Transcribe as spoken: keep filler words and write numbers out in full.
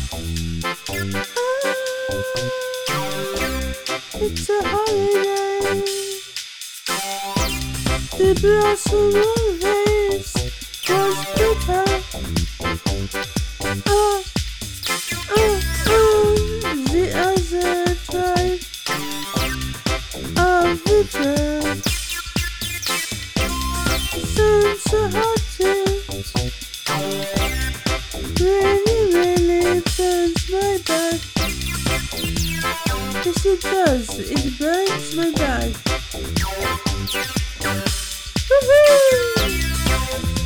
It's a holiday. The blossom of haze was bitter. Oh, oh, oh, the other tribe of bitter. Soon so hot it really, really burns my back. Yes, it does. It burns my back. Woohoo!